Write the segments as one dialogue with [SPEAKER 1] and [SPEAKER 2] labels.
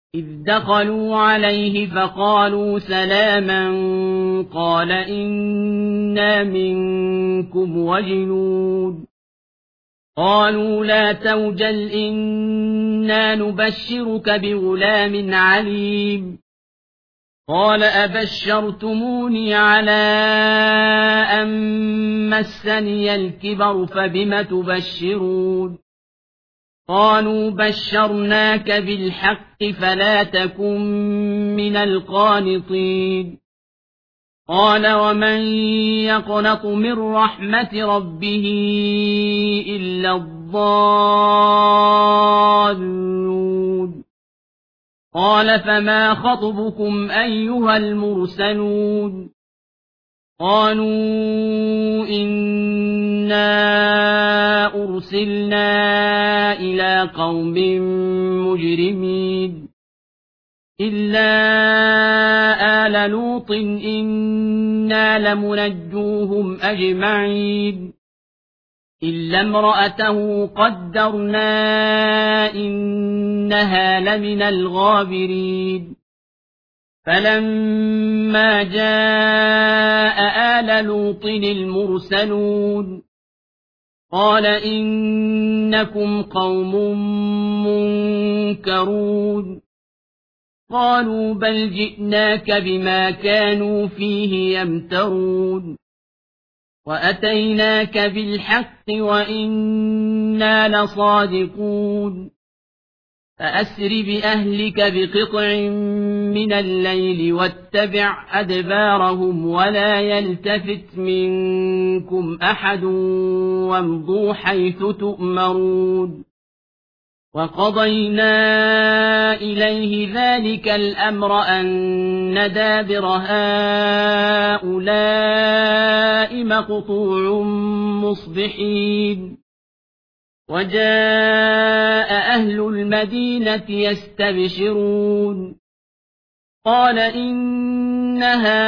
[SPEAKER 1] إذ دخلوا عليه فقالوا سلاما قال إنا منكم وجلون قالوا لا توجل إنا نبشرك بغلام عليم قال أبشرتموني على أن مسني الكبر فبم تبشرون قالوا بشرناك بالحق فلا تكن من القانطين قال ومن يقنط من رحمة ربه إلا الضالون قال فما خطبكم أيها المرسلون قالوا إنا أرسلنا إلى قوم مجرمين إلا آل لوط إنا لمنجوهم أجمعين إلا امرأته قدرنا إنها لمن الغابرين فلما جاء آل لوط المرسلون قال إنكم قوم منكرون قالوا بل جئناك بما كانوا فيه يمترون وأتيناك بالحق وإنا لصادقون فأسر بأهلك بقطع من الليل واتبع أدبارهم ولا يلتفت منكم أحد وامضوا حيث تؤمرون وقضينا إليه ذلك الأمر أن دابر هؤلاء مقطوع مصبحين وجاء أهل المدينة يستبشرون قال إن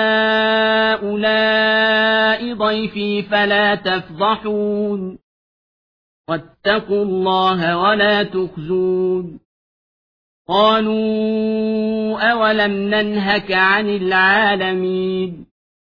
[SPEAKER 1] هؤلاء ضيفي فلا تفضحون واتقوا الله ولا تخزون قالوا أولم ننهك عن العالمين